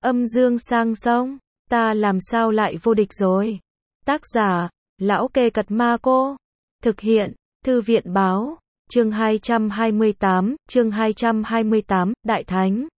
Âm dương sang sông, ta làm sao lại vô địch rồi. Tác giả, Lão Kê Cật Ma Cô. Thực hiện, Thư viện Báo. Chương 228, Đại Thánh.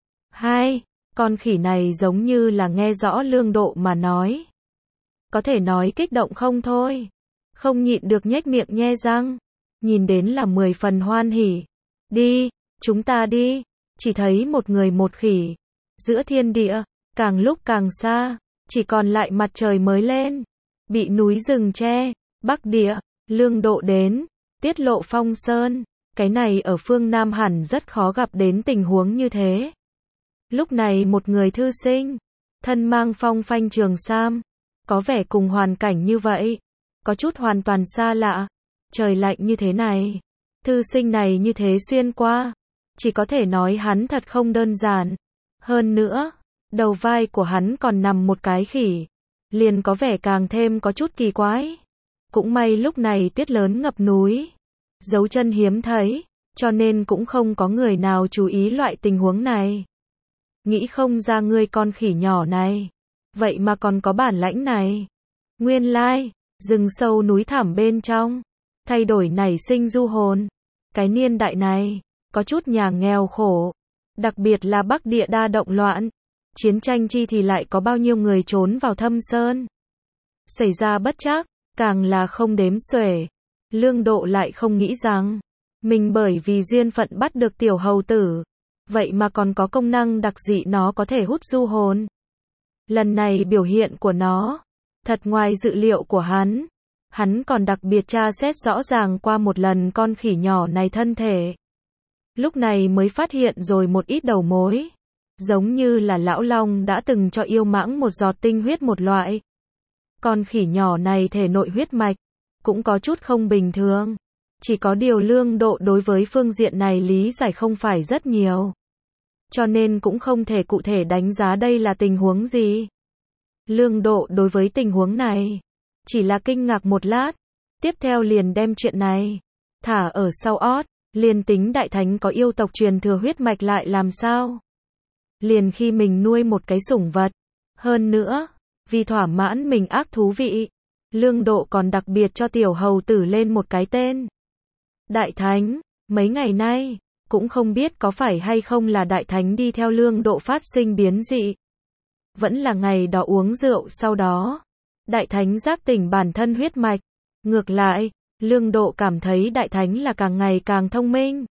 2. Con khỉ này giống như là nghe rõ Lương Độ mà nói. Có thể nói kích động không thôi. Không nhịn được nhếch miệng nhe răng. Nhìn đến là 10 phần hoan hỉ. Đi, chúng ta đi. Chỉ thấy một người một khỉ. Giữa thiên địa, càng lúc càng xa, chỉ còn lại mặt trời mới lên. Bị núi rừng che, Bắc Địa, Lương Độ đến, tiết lộ phong sơn. Cái này ở phương Nam hẳn rất khó gặp đến tình huống như thế. Lúc này một người thư sinh, thân mang phong phanh trường sam, có vẻ cùng hoàn cảnh như vậy, có chút hoàn toàn xa lạ. Trời lạnh như thế này, thư sinh này như thế xuyên qua, chỉ có thể nói hắn thật không đơn giản. Hơn nữa, đầu vai của hắn còn nằm một cái khỉ, liền có vẻ càng thêm có chút kỳ quái. Cũng may lúc này tuyết lớn ngập núi, dấu chân hiếm thấy, cho nên cũng không có người nào chú ý loại tình huống này. Nghĩ không ra ngươi con khỉ nhỏ này, vậy mà còn có bản lãnh này. Nguyên lai, rừng sâu núi thẳm bên trong, thay đổi nảy sinh du hồn. Cái niên đại này, có chút nhà nghèo khổ, đặc biệt là Bắc Địa đa động loạn, chiến tranh chi thì lại có bao nhiêu người trốn vào thâm sơn. Xảy ra bất trắc, càng là không đếm xuể. Lương Độ lại không nghĩ rằng, mình bởi vì duyên phận bắt được tiểu hầu tử, vậy mà còn có công năng đặc dị nó có thể hút du hồn. Lần này biểu hiện của nó, thật ngoài dự liệu của hắn. Hắn còn đặc biệt tra xét rõ ràng qua một lần con khỉ nhỏ này thân thể. Lúc này mới phát hiện rồi một ít đầu mối. Giống như là lão long đã từng cho yêu mãng một giọt tinh huyết một loại. Con khỉ nhỏ này thể nội huyết mạch, cũng có chút không bình thường. Chỉ có điều Lương Độ đối với phương diện này lý giải không phải rất nhiều. Cho nên cũng không thể cụ thể đánh giá đây là tình huống gì. Lương Độ đối với tình huống này, chỉ là kinh ngạc một lát. Tiếp theo liền đem chuyện này thả ở sau ót. Liền tính đại thánh có yêu tộc truyền thừa huyết mạch lại làm sao? Liền khi mình nuôi một cái sủng vật. Hơn nữa, vì thỏa mãn mình ác thú vị, Lương Độ còn đặc biệt cho tiểu hầu tử lên một cái tên. Đại Thánh. Mấy ngày nay, cũng không biết có phải hay không là Đại Thánh đi theo Lương Độ phát sinh biến dị. Vẫn là ngày đó uống rượu sau đó, Đại Thánh giác tỉnh bản thân huyết mạch. Ngược lại, Lương Độ cảm thấy Đại Thánh là càng ngày càng thông minh.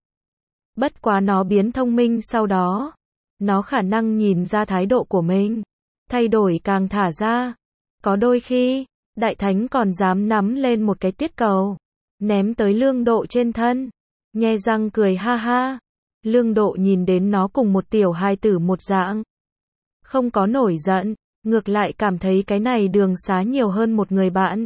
Bất quá nó biến thông minh sau đó, nó khả năng nhìn ra thái độ của mình, thay đổi càng thả ra. Có đôi khi, Đại Thánh còn dám nắm lên một cái tuyết cầu, ném tới Lương Độ trên thân, nhe răng cười ha ha. Lương Độ nhìn đến nó cùng một tiểu hài tử một dạng, không có nổi giận, ngược lại cảm thấy cái này đường xá nhiều hơn một người bạn.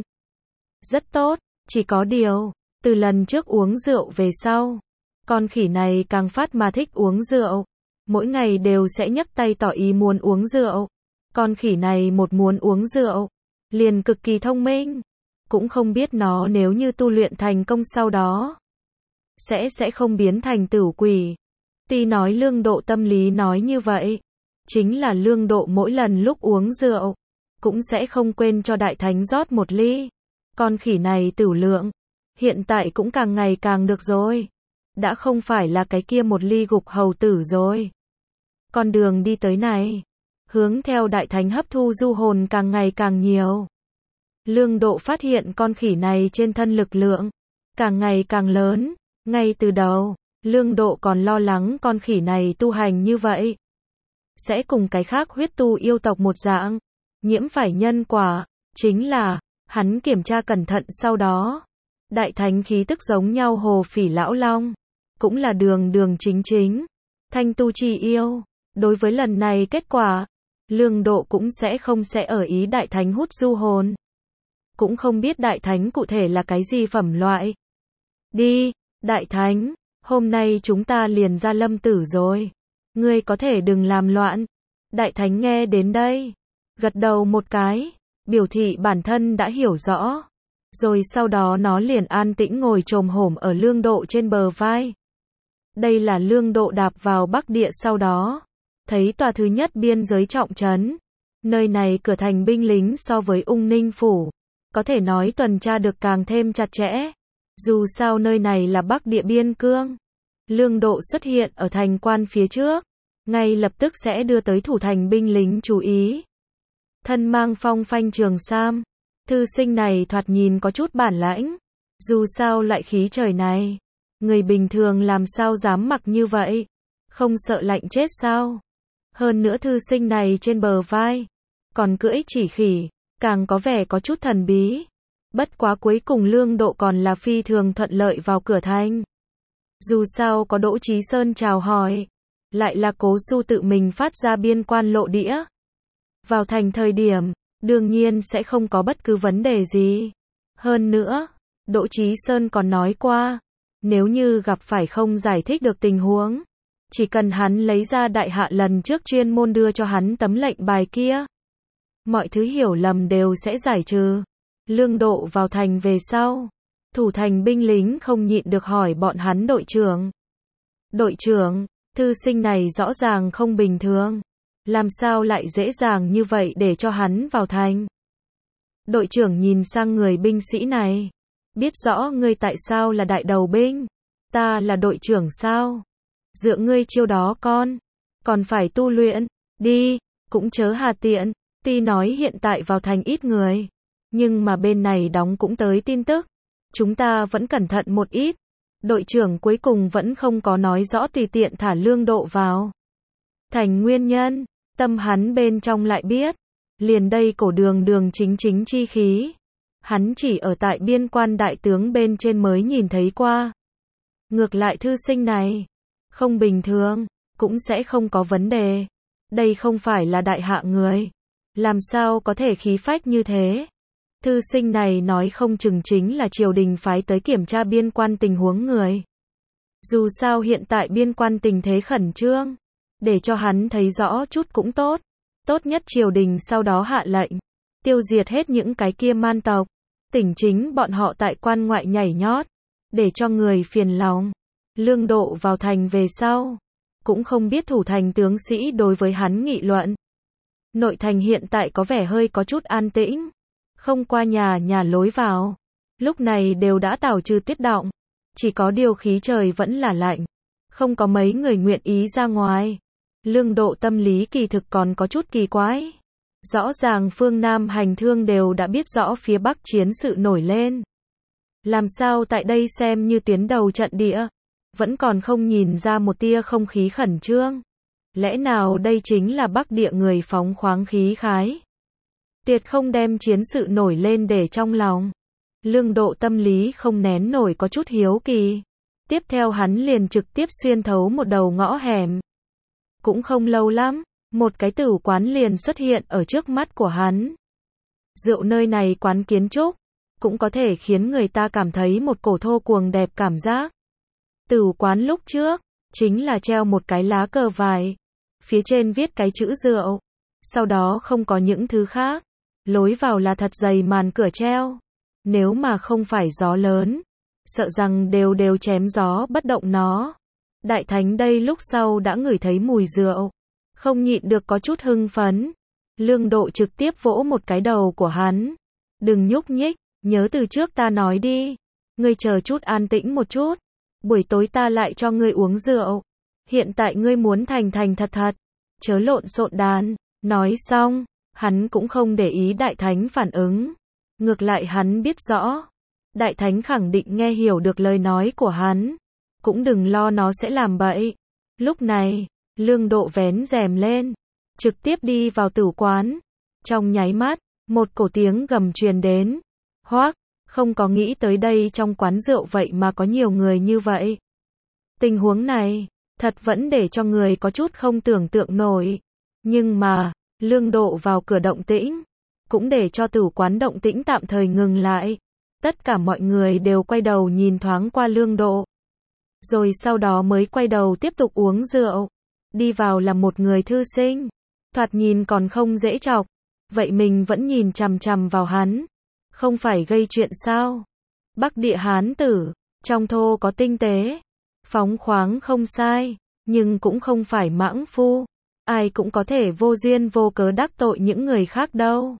Rất tốt, chỉ có điều, từ lần trước uống rượu về sau, con khỉ này càng phát mà thích uống rượu. Mỗi ngày đều sẽ nhấc tay tỏ ý muốn uống rượu. Con khỉ này một muốn uống rượu, liền cực kỳ thông minh. Cũng không biết nó nếu như tu luyện thành công sau đó, sẽ không biến thành tử quỷ. Tuy nói Lương Độ tâm lý nói như vậy, chính là Lương Độ mỗi lần lúc uống rượu, cũng sẽ không quên cho Đại Thánh rót một ly. Con khỉ này tửu lượng, hiện tại cũng càng ngày càng được rồi. Đã không phải là cái kia một ly gục hầu tử rồi. Con đường đi tới này, hướng theo Đại Thánh hấp thu du hồn càng ngày càng nhiều. Lương Độ phát hiện con khỉ này trên thân lực lượng, càng ngày càng lớn. Ngay từ đầu, Lương Độ còn lo lắng con khỉ này tu hành như vậy, sẽ cùng cái khác huyết tu yêu tộc một dạng, nhiễm phải nhân quả. Chính là, hắn kiểm tra cẩn thận sau đó, Đại Thánh khí tức giống nhau hồ phỉ lão long, cũng là đường đường chính chính, thanh tu chi yêu. Đối với lần này kết quả, Lương Độ cũng không ở ý Đại Thánh hút du hồn. Cũng không biết Đại Thánh cụ thể là cái gì phẩm loại. Đi, Đại Thánh, hôm nay chúng ta liền ra lâm tử rồi. Ngươi có thể đừng làm loạn. Đại Thánh nghe đến đây, gật đầu một cái, biểu thị bản thân đã hiểu rõ. Rồi sau đó nó liền an tĩnh ngồi chồm hổm ở Lương Độ trên bờ vai. Đây là Lương Độ đạp vào Bắc Địa sau đó, thấy tòa thứ nhất biên giới trọng trấn. Nơi này cửa thành binh lính so với Ung Ninh Phủ, có thể nói tuần tra được càng thêm chặt chẽ. Dù sao nơi này là Bắc địa biên cương. Lương Độ xuất hiện ở thành quan phía trước, ngay lập tức sẽ đưa tới thủ thành binh lính chú ý. Thân mang phong phanh trường sam, thư sinh này thoạt nhìn có chút bản lãnh. Dù sao lại khí trời này, người bình thường làm sao dám mặc như vậy, không sợ lạnh chết sao? Hơn nữa thư sinh này trên bờ vai còn cưỡi chỉ khỉ, càng có vẻ có chút thần bí. Bất quá cuối cùng Lương Độ còn là phi thường thuận lợi vào cửa thành. Dù sao có Đỗ Chí Sơn chào hỏi, lại là Cố Xu tự mình phát ra biên quan lộ đĩa. Vào thành thời điểm, đương nhiên sẽ không có bất cứ vấn đề gì. Hơn nữa, Đỗ Chí Sơn còn nói qua, nếu như gặp phải không giải thích được tình huống, chỉ cần hắn lấy ra đại hạ lần trước chuyên môn đưa cho hắn tấm lệnh bài kia, mọi thứ hiểu lầm đều sẽ giải trừ. Lương Độ vào thành về sau, thủ thành binh lính không nhịn được hỏi bọn hắn đội trưởng. Đội trưởng, thư sinh này rõ ràng không bình thường, làm sao lại dễ dàng như vậy để cho hắn vào thành? Đội trưởng nhìn sang người binh sĩ này, biết rõ ngươi tại sao là đại đầu binh, ta là đội trưởng sao? Dựa ngươi chiêu đó còn phải tu luyện, đi, cũng chớ hà tiện. Tuy nói hiện tại vào thành ít người, nhưng mà bên này đóng cũng tới tin tức, chúng ta vẫn cẩn thận một ít. Đội trưởng cuối cùng vẫn không có nói rõ tùy tiện thả Lương Độ vào thành nguyên nhân, tâm hắn bên trong lại biết, liền đây cổ đường chính chi khí, hắn chỉ ở tại biên quan đại tướng bên trên mới nhìn thấy qua. Ngược lại thư sinh này, không bình thường, cũng sẽ không có vấn đề. Đây không phải là đại hạ người, làm sao có thể khí phách như thế? Thư sinh này nói không chừng chính là triều đình phái tới kiểm tra biên quan tình huống người. Dù sao hiện tại biên quan tình thế khẩn trương, để cho hắn thấy rõ chút cũng tốt. Tốt nhất triều đình sau đó hạ lệnh, tiêu diệt hết những cái kia man tộc, tỉnh chính bọn họ tại quan ngoại nhảy nhót, để cho người phiền lòng. Lương Độ vào thành về sau, cũng không biết thủ thành tướng sĩ đối với hắn nghị luận. Nội thành hiện tại có vẻ hơi có chút an tĩnh, không qua nhà lối vào, lúc này đều đã tảo trừ tuyết động, chỉ có điều khí trời vẫn là lạnh, không có mấy người nguyện ý ra ngoài. Lương Độ tâm lý kỳ thực còn có chút kỳ quái. Rõ ràng phương Nam hành thương đều đã biết rõ phía Bắc chiến sự nổi lên. Làm sao tại đây xem như tiến đầu trận địa, vẫn còn không nhìn ra một tia không khí khẩn trương. Lẽ nào đây chính là Bắc địa người phóng khoáng khí khái? Tuyệt không đem chiến sự nổi lên để trong lòng. Lương Độ tâm lý không nén nổi có chút hiếu kỳ. Tiếp theo hắn liền trực tiếp xuyên thấu một đầu ngõ hẻm. Cũng không lâu lắm, một cái tử quán liền xuất hiện ở trước mắt của hắn. Rượu nơi này quán kiến trúc, cũng có thể khiến người ta cảm thấy một cổ thô cuồng đẹp cảm giác. Tử quán lúc trước, chính là treo một cái lá cờ vải, phía trên viết cái chữ rượu, sau đó không có những thứ khác. Lối vào là thật dày màn cửa treo, nếu mà không phải gió lớn, sợ rằng đều chém gió bất động nó. Đại thánh đây lúc sau đã ngửi thấy mùi rượu, không nhịn được có chút hưng phấn. Lương Độ trực tiếp vỗ một cái đầu của hắn. Đừng nhúc nhích, nhớ từ trước ta nói đi. Ngươi chờ chút an tĩnh một chút. Buổi tối ta lại cho ngươi uống rượu. Hiện tại ngươi muốn thành thật, chớ lộn xộn đàn. Nói xong, hắn cũng không để ý đại thánh phản ứng. Ngược lại hắn biết rõ, đại thánh khẳng định nghe hiểu được lời nói của hắn. Cũng đừng lo nó sẽ làm bậy. Lúc này, Lương Độ vén rèm lên, trực tiếp đi vào tử quán. Trong nháy mắt, một cổ tiếng gầm truyền đến. Hoác, không có nghĩ tới đây trong quán rượu vậy mà có nhiều người như vậy. Tình huống này, thật vẫn để cho người có chút không tưởng tượng nổi. Nhưng mà, Lương Độ vào cửa động tĩnh, cũng để cho tử quán động tĩnh tạm thời ngừng lại. Tất cả mọi người đều quay đầu nhìn thoáng qua Lương Độ. Rồi sau đó mới quay đầu tiếp tục uống rượu. Đi vào là một người thư sinh, thoạt nhìn còn không dễ chọc. Vậy mình vẫn nhìn chằm chằm vào hắn, không phải gây chuyện sao? Bắc địa Hán tử, trong thô có tinh tế, phóng khoáng không sai, nhưng cũng không phải mãng phu. ai cũng có thể vô duyên vô cớ đắc tội những người khác đâu.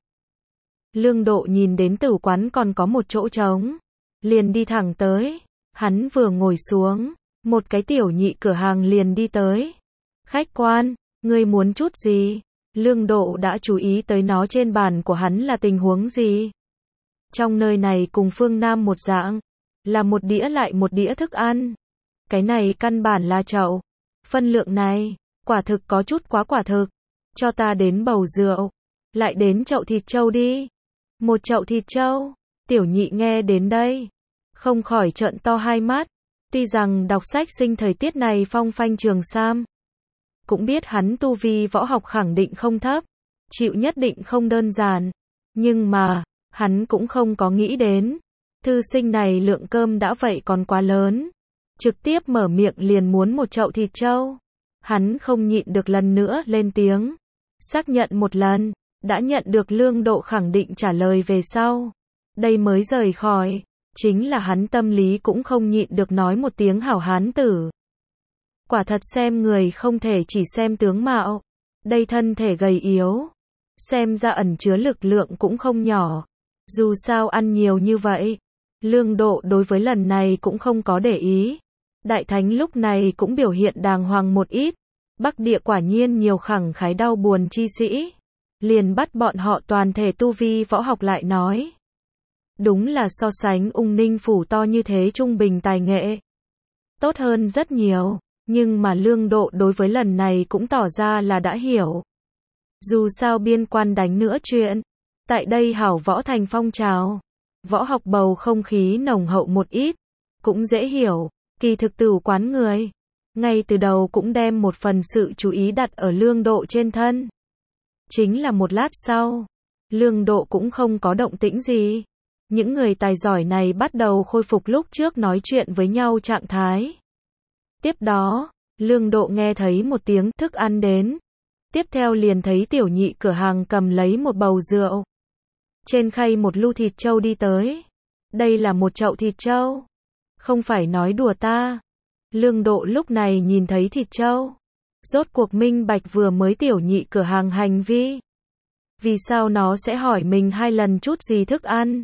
Lương Độ nhìn đến tử quán còn có một chỗ trống, liền đi thẳng tới. Hắn vừa ngồi xuống, một cái tiểu nhị cửa hàng liền đi tới. Khách quan, ngươi muốn chút gì? Lương Độ đã chú ý tới nó trên bàn của hắn là tình huống gì. Trong nơi này cùng phương Nam một dạng, là một đĩa lại một đĩa thức ăn. Cái này căn bản là chậu. Phân lượng này, quả thực có chút quá quả thực. Cho ta đến bầu rượu, lại đến chậu thịt trâu đi. Một chậu thịt trâu. Tiểu nhị nghe đến đây, không khỏi trợn to hai mắt. Tuy rằng đọc sách sinh thời tiết này phong phanh trường sam, cũng biết hắn tu vi võ học khẳng định không thấp, chịu nhất định không đơn giản. Nhưng mà, hắn cũng không có nghĩ đến, thư sinh này lượng cơm đã vậy còn quá lớn. Trực tiếp mở miệng liền muốn một chậu thịt trâu. Hắn không nhịn được lần nữa lên tiếng. Xác nhận một lần, đã nhận được Lương Độ khẳng định trả lời về sau. Đây mới rời khỏi, chính là hắn tâm lý cũng không nhịn được nói một tiếng hảo hán tử. Quả thật xem người không thể chỉ xem tướng mạo. Đây thân thể gầy yếu, xem ra ẩn chứa lực lượng cũng không nhỏ. Dù sao ăn nhiều như vậy, Lương Độ đối với lần này cũng không có để ý. Đại thánh lúc này cũng biểu hiện đàng hoàng một ít. Bắc địa quả nhiên nhiều khẳng khái đau buồn chi sĩ. Liền bắt bọn họ toàn thể tu vi võ học lại nói. Đúng là so sánh Ung Ninh phủ to như thế trung bình tài nghệ. Tốt hơn rất nhiều. Nhưng mà Lương Độ đối với lần này cũng tỏ ra là đã hiểu. Dù sao biên quan đánh nữa chuyện. Tại đây hảo võ thành phong trào. Võ học bầu không khí nồng hậu một ít. Cũng dễ hiểu. Kỳ thực tử quán người, ngay từ đầu cũng đem một phần sự chú ý đặt ở Lương Độ trên thân. Chính là một lát sau, Lương Độ cũng không có động tĩnh gì. Những người tài giỏi này bắt đầu khôi phục lúc trước nói chuyện với nhau trạng thái. Tiếp đó, Lương Độ nghe thấy một tiếng thức ăn đến. Tiếp theo liền thấy tiểu nhị cửa hàng cầm lấy một bầu rượu. Trên khay một lu thịt trâu đi tới. Đây là một chậu thịt trâu. Không phải nói đùa ta. Lương Độ lúc này nhìn thấy thịt trâu. Rốt cuộc minh bạch vừa mới tiểu nhị cửa hàng hành vi. Vì sao nó sẽ hỏi mình 2 lần chút gì thức ăn?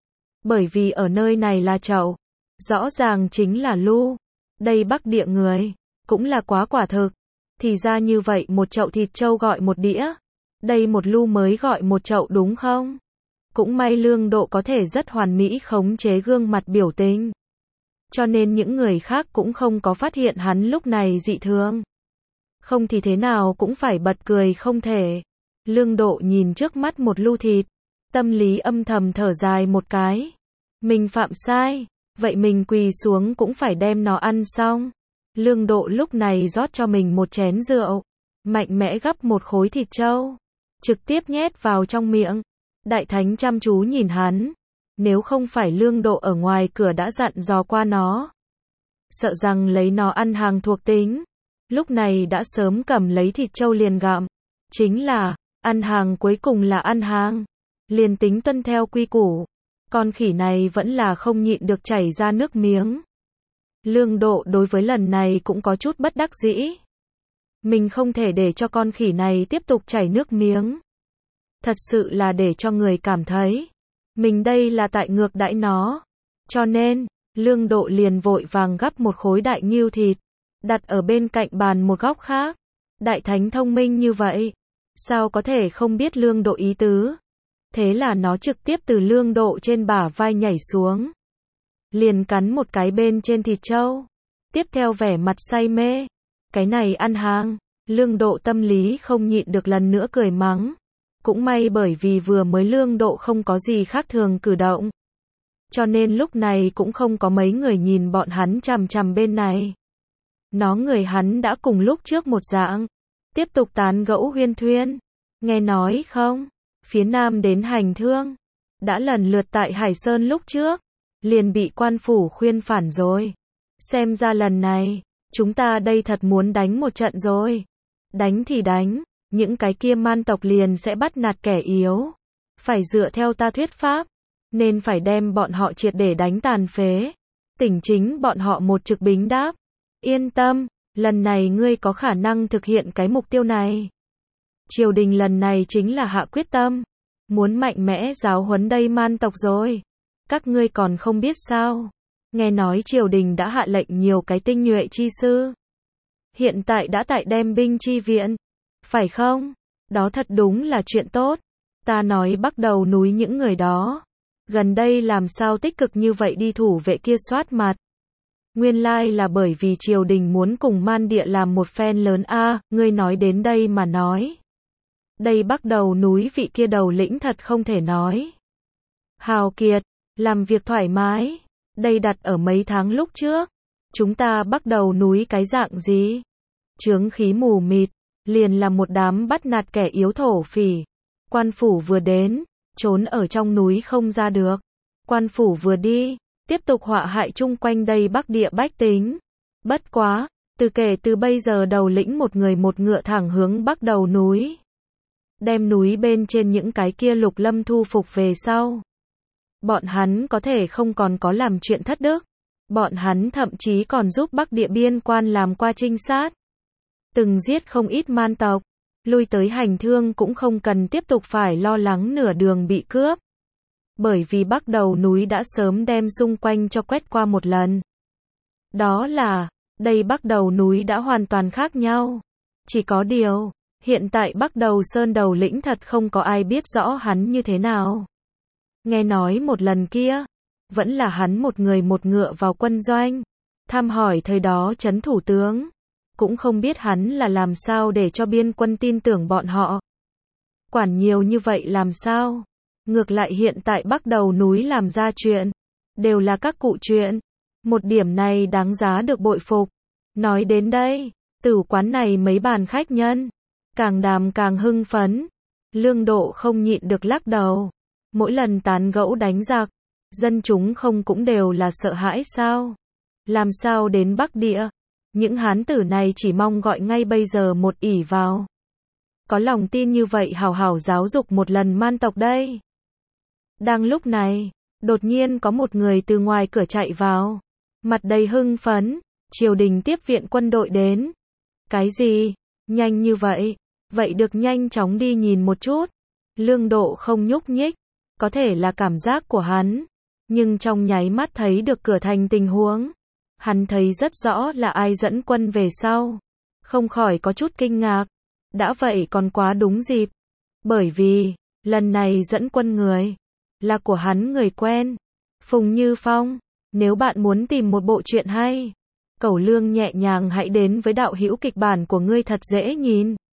Bởi vì ở nơi này là chậu. Rõ ràng chính là lu. Đây Bắc địa người. Cũng là quá quả thực. Thì ra như vậy một chậu thịt trâu gọi một đĩa. Đây một lu mới gọi một chậu đúng không? Cũng may Lương Độ có thể rất hoàn mỹ khống chế gương mặt biểu tình. Cho nên những người khác cũng không có phát hiện hắn lúc này dị thường. Không thì thế nào cũng phải bật cười không thể. Lương Độ nhìn trước mắt một lu thịt. Tâm lý âm thầm thở dài một cái. Mình phạm sai. Vậy mình quỳ xuống cũng phải đem nó ăn xong. Lương Độ lúc này rót cho mình một chén rượu. Mạnh mẽ gắp một khối thịt trâu. Trực tiếp nhét vào trong miệng. Đại thánh chăm chú nhìn hắn. Nếu không phải Lương Độ ở ngoài cửa đã dặn dò qua nó. Sợ rằng lấy nó ăn hàng thuộc tính. Lúc này đã sớm cầm lấy thịt trâu liền gặm. Chính là, ăn hàng cuối cùng là ăn hàng. Liền tính tuân theo quy củ. Con khỉ này vẫn là không nhịn được chảy ra nước miếng. Lương Độ đối với lần này cũng có chút bất đắc dĩ. Mình không thể để cho con khỉ này tiếp tục chảy nước miếng. Thật sự là để cho người cảm thấy. Mình đây là tại ngược đãi nó. Cho nên, Lương Độ liền vội vàng gắp một khối đại ngưu thịt. Đặt ở bên cạnh bàn một góc khác. Đại thánh thông minh như vậy. Sao có thể không biết Lương Độ ý tứ. Thế là nó trực tiếp từ Lương Độ trên bả vai nhảy xuống. Liền cắn một cái bên trên thịt trâu. Tiếp theo vẻ mặt say mê. Cái này ăn hàng. Lương Độ tâm lý không nhịn được lần nữa cười mắng. Cũng may bởi vì vừa mới Lương Độ không có gì khác thường cử động. Cho nên lúc này cũng không có mấy người nhìn bọn hắn chằm chằm bên này. Nó người hắn đã cùng lúc trước một dạng. Tiếp tục tán gẫu huyên thuyên. Nghe nói không? Phía Nam đến hành thương. Đã lần lượt tại Hải Sơn lúc trước. Liền bị quan phủ khuyên phản rồi. Xem ra lần này, chúng ta đây thật muốn đánh một trận rồi. Đánh thì đánh. Những cái kia man tộc liền sẽ bắt nạt kẻ yếu. Phải dựa theo ta thuyết pháp. Nên phải đem bọn họ triệt để đánh tàn phế. Tỉnh chính bọn họ một trực bính đáp. Yên tâm, lần này ngươi có khả năng thực hiện cái mục tiêu này. Triều đình lần này chính là hạ quyết tâm, muốn mạnh mẽ giáo huấn đây man tộc rồi. Các ngươi còn không biết sao? Nghe nói triều đình đã hạ lệnh nhiều cái tinh nhuệ chi sư. Hiện tại đã tại đem binh chi viện. Phải không? Đó thật đúng là chuyện tốt. Ta nói bắt đầu núi những người đó. Gần đây làm sao tích cực như vậy đi thủ vệ kia soát mặt. Nguyên lai là bởi vì triều đình muốn cùng man địa làm một phen lớn a. Ngươi nói đến đây mà nói. Đây bắt đầu núi vị kia đầu lĩnh thật không thể nói. Hào kiệt, làm việc thoải mái. Đây đặt ở mấy tháng lúc trước. Chúng ta bắt đầu núi cái dạng gì? Chướng khí mù mịt, liền là một đám bắt nạt kẻ yếu thổ phỉ. Quan phủ vừa đến, trốn ở trong núi không ra được. Quan phủ vừa đi, tiếp tục họa hại chung quanh đây Bắc địa bách tính. Bất quá, kể từ bây giờ đầu lĩnh một người một ngựa thẳng hướng Bắc đầu núi. Đem núi bên trên những cái kia Lục Lâm thu phục về sau. Bọn hắn có thể không còn có làm chuyện thất đức. Bọn hắn thậm chí còn giúp Bắc địa biên quan làm qua trinh sát. Từng giết không ít man tộc. Lui tới hành thương cũng không cần tiếp tục phải lo lắng nửa đường bị cướp. Bởi vì Bắc đầu núi đã sớm đem xung quanh cho quét qua một lần. Đó là, đây Bắc đầu núi đã hoàn toàn khác nhau. Chỉ có điều, hiện tại Bắc đầu sơn đầu lĩnh thật không có ai biết rõ hắn như thế nào. Nghe nói một lần kia, vẫn là hắn một người một ngựa vào quân doanh, thăm hỏi thời đó trấn thủ tướng. Cũng không biết hắn là làm sao để cho biên quân tin tưởng bọn họ. Quản nhiều như vậy làm sao? Ngược lại hiện tại Bắc đầu núi làm ra chuyện, đều là các cụ chuyện. Một điểm này đáng giá được bội phục. Nói đến đây, tử quán này mấy bàn khách nhân, càng đàm càng hưng phấn. Lương Độ không nhịn được lắc đầu. Mỗi lần tán gẫu đánh giặc, dân chúng không cũng đều là sợ hãi sao? Làm sao đến Bắc địa? Những hán tử này chỉ mong gọi ngay bây giờ một ỷ vào. Có lòng tin như vậy hào hào giáo dục một lần man tộc đây. Đang lúc này, đột nhiên có một người từ ngoài cửa chạy vào. Mặt đầy hưng phấn, triều đình tiếp viện quân đội đến. Cái gì? Nhanh như vậy? Vậy được nhanh chóng đi nhìn một chút. Lương Độ không nhúc nhích. Có thể là cảm giác của hắn. Nhưng trong nháy mắt thấy được cửa thành tình huống. Hắn thấy rất rõ là ai dẫn quân về sau. Không khỏi có chút kinh ngạc. Đã vậy còn quá đúng dịp. Bởi vì, lần này dẫn quân người, là của hắn người quen. Phùng Như Phong. Nếu bạn muốn tìm một bộ truyện hay, Cẩu Lương nhẹ nhàng hãy đến với đạo hữu kịch bản của ngươi thật dễ nhìn.